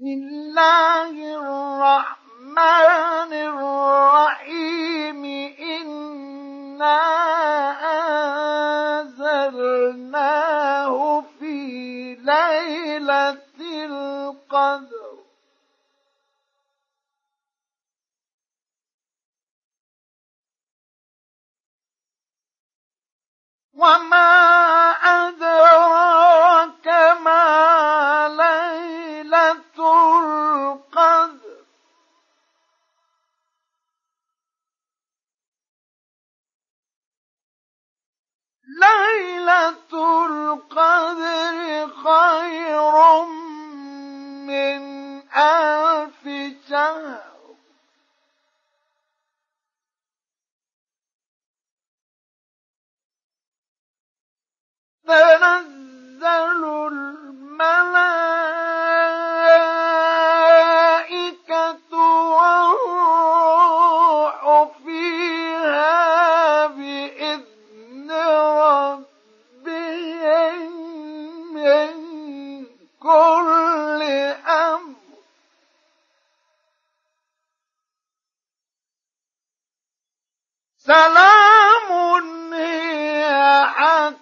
بسم الله الرحمن الرحيم إنا أنزلناه في ليلة القدر وما أدراك ما ليلة القدر ليلة القدر خير من 1000 شهر تنزل الملائكة والروح فيها بإذن ربهم من كل أمر سلام هي حتى